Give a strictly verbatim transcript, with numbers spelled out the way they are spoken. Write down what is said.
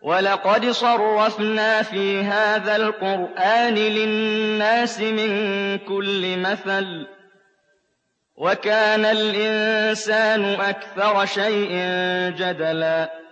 وَلَقَدْ صَرَّفْنَا فِي هَٰذَا الْقُرْآنِ لِلنَّاسِ مِن كُلِّ مَثَلٍ ۚ وَكَانَ الْإِنسَانُ أَكْثَرَ شَيْءٍ جَدَلًا